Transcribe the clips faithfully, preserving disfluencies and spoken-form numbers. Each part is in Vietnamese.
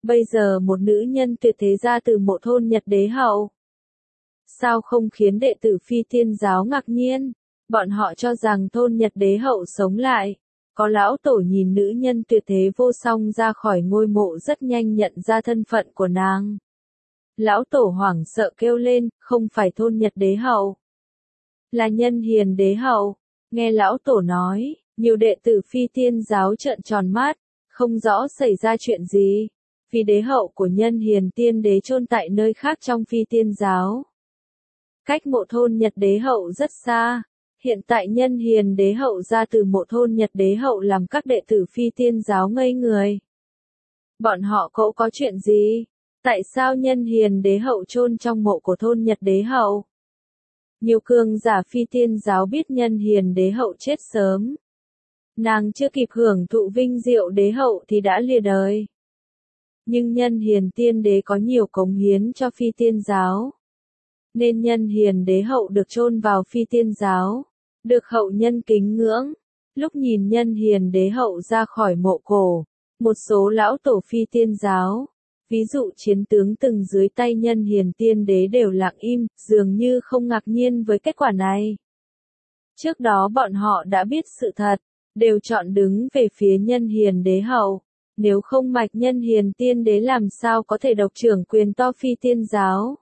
Bây giờ một nữ nhân tuyệt thế ra từ mộ thôn Nhật đế hậu. Sao không khiến đệ tử Phi Tiên giáo ngạc nhiên? Bọn họ cho rằng thôn Nhật đế hậu sống lại. Có lão tổ nhìn nữ nhân tuyệt thế vô song ra khỏi ngôi mộ rất nhanh nhận ra thân phận của nàng. Lão tổ hoảng sợ kêu lên, không phải thôn Nhật đế hậu. Là Nhân Hiền đế hậu. Nghe lão tổ nói, nhiều đệ tử Phi Tiên giáo trợn tròn mắt, không rõ xảy ra chuyện gì. Vì đế hậu của Nhân Hiền tiên đế chôn tại nơi khác trong Phi Tiên giáo. Cách mộ thôn Nhật đế hậu rất xa. Hiện tại Nhân Hiền đế hậu ra từ mộ thôn Nhật đế hậu làm các đệ tử Phi Tiên giáo ngây người. Bọn họ cậu có chuyện gì? Tại sao Nhân Hiền đế hậu chôn trong mộ của thôn Nhật đế hậu? Nhiều cường giả Phi Tiên giáo biết Nhân Hiền đế hậu chết sớm. Nàng chưa kịp hưởng thụ vinh diệu đế hậu thì đã lìa đời. Nhưng Nhân Hiền tiên đế có nhiều cống hiến cho Phi Tiên giáo. Nên Nhân Hiền đế hậu được chôn vào Phi Tiên giáo. Được hậu nhân kính ngưỡng. Lúc nhìn Nhân Hiền đế hậu ra khỏi mộ cổ, một số lão tổ Phi Tiên giáo, ví dụ chiến tướng từng dưới tay Nhân Hiền tiên đế đều lặng im, dường như không ngạc nhiên với kết quả này. Trước đó bọn họ đã biết sự thật, đều chọn đứng về phía Nhân Hiền đế hậu. Nếu không mạch Nhân Hiền tiên đế làm sao có thể độc trưởng quyền to Phi Tiên giáo.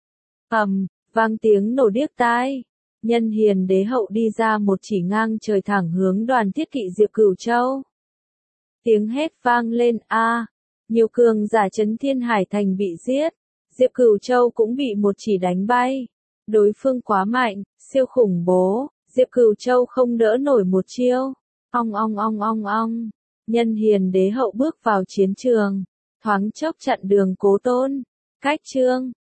Ầm, vang tiếng nổ điếc tai. Nhân Hiền đế hậu đi ra một chỉ ngang trời thẳng hướng Đoàn Thiết Kỵ Diệp Cửu Châu. Tiếng hét vang lên a, nhiều cường giả Chấn Thiên Hải Thành bị giết, Diệp Cửu Châu cũng bị một chỉ đánh bay. Đối phương quá mạnh, siêu khủng bố, Diệp Cửu Châu không đỡ nổi một chiêu. Ong ong ong ong ong. Nhân Hiền đế hậu bước vào chiến trường, thoáng chốc chặn đường Cố Tôn. Cách chương